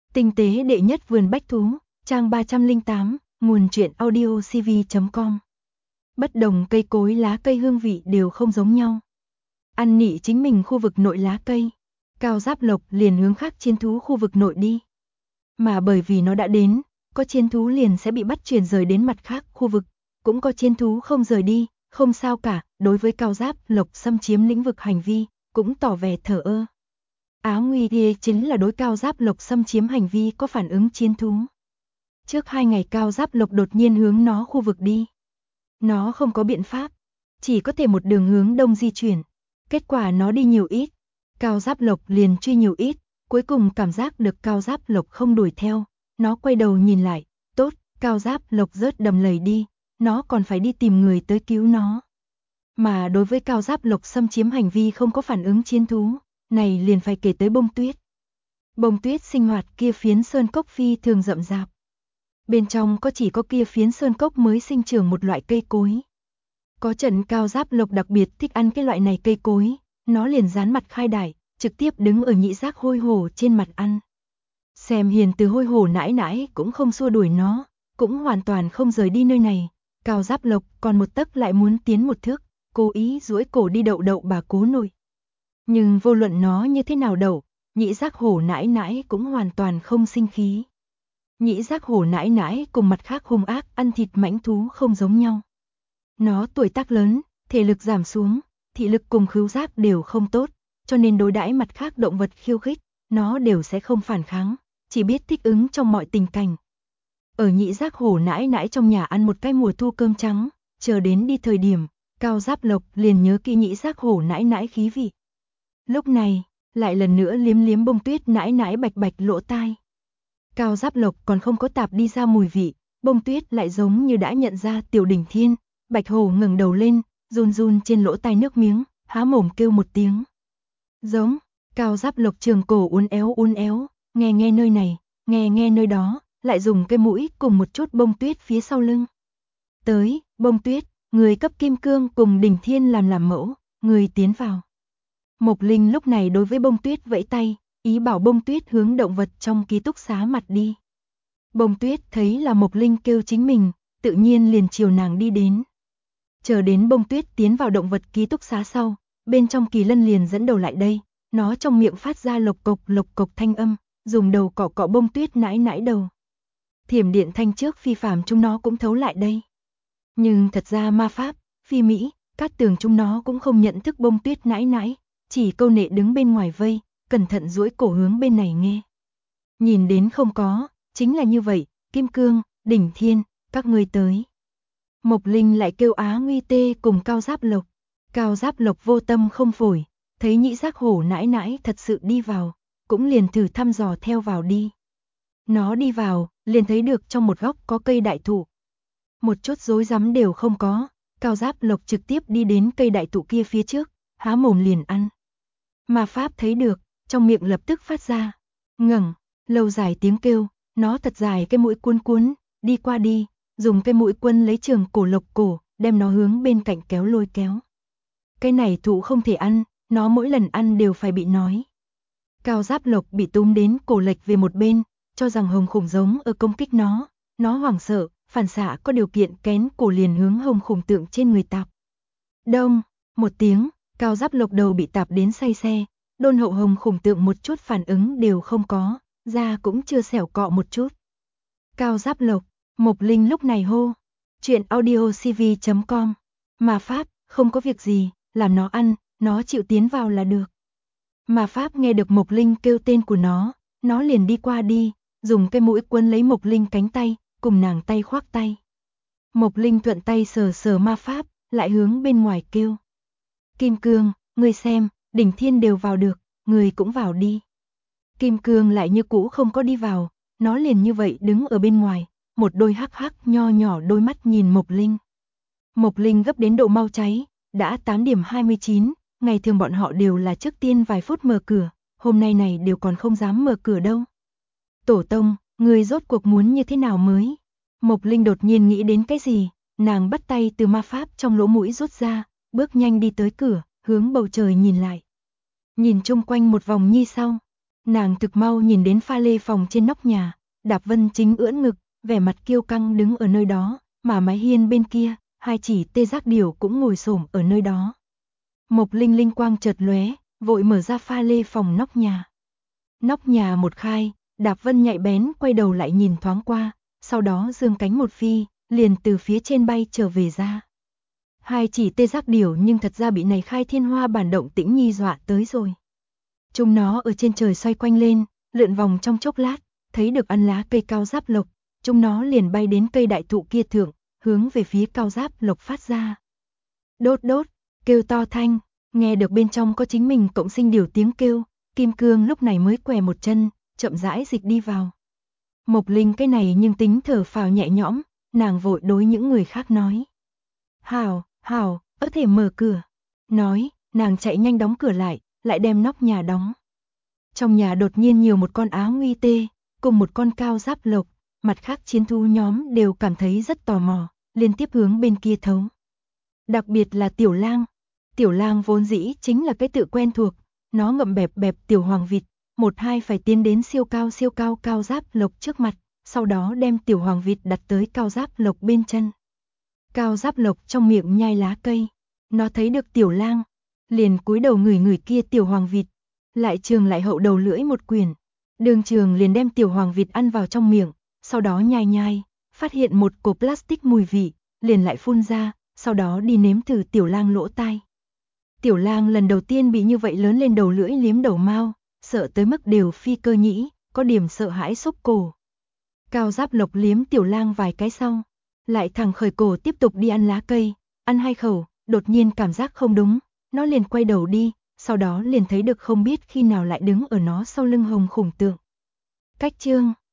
Tinh tế đệ nhất vườn bách thú, trang 308, nguồn truyện audiocv.com. Bất đồng cây cối lá cây hương vị đều không giống nhau. Ăn nị chính mình khu vực nội lá cây, Cao Giáp Lộc liền hướng khác chiến thú khu vực nội đi. Mà bởi vì nó đã đến, có chiến thú liền sẽ bị bắt chuyển rời đến mặt khác khu vực, cũng có chiến thú không rời đi, không sao cả, đối với Cao Giáp Lộc xâm chiếm lĩnh vực hành vi, cũng tỏ vẻ thờ ơ. Á Nguy Ghê chính là đối Cao Giáp Lộc xâm chiếm hành vi có phản ứng chiến thú. Trước 2 ngày Cao Giáp Lộc đột nhiên hướng nó khu vực đi. Nó không có biện pháp, chỉ có thể một đường hướng đông di chuyển. Kết quả nó đi nhiều ít, Cao Giáp Lộc liền truy nhiều ít, cuối cùng cảm giác được Cao Giáp Lộc không đuổi theo, nó quay đầu nhìn lại, tốt, Cao Giáp Lộc rớt đầm lầy đi, nó còn phải đi tìm người tới cứu nó. Mà đối với Cao Giáp Lộc xâm chiếm hành vi không có phản ứng chiến thú, này liền phải kể tới bông tuyết. Bông tuyết sinh hoạt kia phiến sơn cốc phi thường rậm rạp. Bên trong chỉ có kia phiến sơn cốc mới sinh trưởng một loại cây cối. Có trận Cao Giáp Lộc đặc biệt thích ăn cái loại này cây cối, nó liền dán mặt khai đài, trực tiếp đứng ở nhị giác hôi hổ trên mặt ăn. Xem hiền từ hôi hổ nãi nãi cũng không xua đuổi nó, cũng hoàn toàn không rời đi nơi này. Cao Giáp Lộc còn một tấc lại muốn tiến một thước, cố ý duỗi cổ đi đậu đậu bà cố nội. Nhưng vô luận nó như thế nào đậu, nhị giác hổ nãi nãi cũng hoàn toàn không sinh khí. Nhị giác hổ nãi nãi cùng mặt khác hung ác ăn thịt mãnh thú không giống nhau. Nó tuổi tác lớn, thể lực giảm xuống, thị lực cùng khứu giác đều không tốt, cho nên đối đãi mặt khác động vật khiêu khích, nó đều sẽ không phản kháng, chỉ biết thích ứng trong mọi tình cảnh. Ở nhị giác hổ nãi nãi trong nhà ăn một cái mùa thu cơm trắng, chờ đến đi thời điểm, Cao Giáp Lộc liền nhớ kỹ nhị giác hổ nãi nãi khí vị. Lúc này, lại lần nữa liếm liếm bông tuyết nãi nãi bạch bạch lỗ tai. Cao Giáp Lộc còn không có tạp đi ra mùi vị, bông tuyết lại giống như đã nhận ra Tiểu Đỉnh Thiên, Bạch Hổ ngẩng đầu lên, run run trên lỗ tai nước miếng, há mồm kêu một tiếng. Giống, Cao Giáp Lộc trường cổ uốn éo, nghe nghe nơi này, nghe nghe nơi đó, lại dùng cái mũi cùng một chút bông tuyết phía sau lưng. Tới, bông tuyết, người cấp Kim Cương cùng Đỉnh Thiên làm mẫu, người tiến vào. Mộc Linh lúc này đối với bông tuyết vẫy tay, ý bảo bông tuyết hướng động vật trong ký túc xá mặt đi. Bông tuyết thấy là Mộc Linh kêu chính mình, tự nhiên liền chiều nàng đi đến. Chờ đến bông tuyết tiến vào động vật ký túc xá sau, bên trong Kỳ Lân liền dẫn đầu lại đây, nó trong miệng phát ra lộc cộc thanh âm, dùng đầu cọ cọ bông tuyết nãi nãi đầu. Thiểm điện thanh trước phi phàm chúng nó cũng thấu lại đây. Nhưng thật ra ma pháp, phi Mỹ, Cát Tường chúng nó cũng không nhận thức bông tuyết nãi nãi, chỉ câu nệ đứng bên ngoài vây, cẩn thận duỗi cổ hướng bên này nghe. Nhìn đến không có, chính là như vậy, Kim Cương, Đỉnh Thiên, các ngươi tới. Mộc Linh lại kêu Á Nguy Tê cùng Cao Giáp Lộc. Cao Giáp Lộc vô tâm không phổi, thấy nhị giác hổ nãi nãi thật sự đi vào, cũng liền thử thăm dò theo vào đi. Nó đi vào, liền thấy được trong một góc có cây đại thụ. Một chút rối rắm đều không có, Cao Giáp Lộc trực tiếp đi đến cây đại thụ kia phía trước, há mồm liền ăn. Ma Pháp thấy được, trong miệng lập tức phát ra, ngẩng, lâu dài tiếng kêu, nó thật dài cái mũi cuốn, đi qua đi, dùng cái mũi quân lấy trường cổ lộc cổ, đem nó hướng bên cạnh kéo lôi kéo. Cái này thụ không thể ăn, nó mỗi lần ăn đều phải bị nói. Cao Giáp Lộc bị túm đến cổ lệch về một bên, cho rằng hồng khủng giống ở công kích nó hoảng sợ, phản xạ có điều kiện kén cổ liền hướng hồng khủng tượng trên người tạp. Đông, một tiếng, Cao Giáp Lộc đầu bị tạp đến say xe, đôn hậu hồng khủng tượng một chút phản ứng đều không có, da cũng chưa xẻo cọ một chút. Cao Giáp Lộc, Mộc Linh lúc này hô, chuyện audiocv.com, Ma Pháp, không có việc gì, làm nó ăn, nó chịu tiến vào là được. Ma Pháp nghe được Mộc Linh kêu tên của nó liền đi qua đi, dùng cái mũi quân lấy Mộc Linh cánh tay, cùng nàng tay khoác tay. Mộc Linh thuận tay sờ sờ Ma Pháp, lại hướng bên ngoài kêu. Kim Cương, ngươi xem, Đỉnh Thiên đều vào được, ngươi cũng vào đi. Kim Cương lại như cũ không có đi vào, nó liền như vậy đứng ở bên ngoài, một đôi hắc hắc nho nhỏ đôi mắt nhìn Mộc Linh. Mộc Linh gấp đến độ mau cháy, đã 8:29, ngày thường bọn họ đều là trước tiên vài phút mở cửa, hôm nay này đều còn không dám mở cửa đâu. Tổ tông, ngươi rốt cuộc muốn như thế nào mới? Mộc Linh đột nhiên nghĩ đến cái gì, nàng bắt tay từ ma pháp trong lỗ mũi rút ra, bước nhanh đi tới cửa, hướng bầu trời nhìn lại. Nhìn chung quanh một vòng nhi sau, Nàng thực mau nhìn đến pha lê phòng trên nóc nhà, Đạp Vân chính ưỡn ngực, vẻ mặt kiêu căng đứng ở nơi đó, mà mái hiên bên kia, hai chỉ tê giác điểu cũng ngồi xổm ở nơi đó. Mộc Linh linh quang chợt lóe, vội mở ra pha lê phòng nóc nhà. Nóc nhà một khai, Đạp Vân nhạy bén quay đầu lại nhìn thoáng qua, sau đó giương cánh một phi, liền từ phía trên bay trở về ra. Hai chỉ tê giác điểu nhưng thật ra bị này khai thiên hoa bản động tĩnh nhi dọa tới rồi. Chúng nó ở trên trời xoay quanh lên, lượn vòng trong chốc lát, thấy được ăn lá cây cao giáp lộc, chúng nó liền bay đến cây đại thụ kia thượng, hướng về phía cao giáp lộc phát ra. Đốt đốt, kêu to thanh, nghe được bên trong có chính mình cộng sinh điểu tiếng kêu, Kim Cương lúc này mới què một chân, chậm rãi dịch đi vào. Mộc Linh cái này nhưng tính thở phào nhẹ nhõm, nàng vội đối những người khác nói. Hảo, hảo, có thể mở cửa. Nói, nàng chạy nhanh đóng cửa lại đem nóc nhà đóng. Trong nhà đột nhiên nhiều một con áo nguy tê, cùng một con cao giáp lộc, mặt khác chiến thú nhóm đều cảm thấy rất tò mò, liên tiếp hướng bên kia thấu. Đặc biệt là Tiểu Lang vốn dĩ chính là cái tự quen thuộc, nó ngậm bẹp bẹp tiểu hoàng vịt, một hai phải tiến đến siêu cao cao giáp lộc trước mặt, sau đó đem tiểu hoàng vịt đặt tới cao giáp lộc bên chân. Cao giáp lộc trong miệng nhai lá cây, nó thấy được Tiểu Lang, liền cúi đầu ngửi kia tiểu hoàng vịt, lại trường lại hậu đầu lưỡi một quyển, đường trường liền đem tiểu hoàng vịt ăn vào trong miệng, sau đó nhai, phát hiện một cổ plastic mùi vị, liền lại phun ra, sau đó đi nếm thử Tiểu Lang lỗ tai. Tiểu Lang lần đầu tiên bị như vậy lớn lên đầu lưỡi liếm đầu mao, sợ tới mức đều phi cơ nhĩ, có điểm sợ hãi xốc cổ. Cao giáp lộc liếm Tiểu Lang vài cái sau, lại thẳng khởi cổ tiếp tục đi ăn lá cây, ăn hai khẩu, đột nhiên cảm giác không đúng, nó liền quay đầu đi, sau đó liền thấy được không biết khi nào lại đứng ở nó sau lưng hồng khủng tượng. Cách chương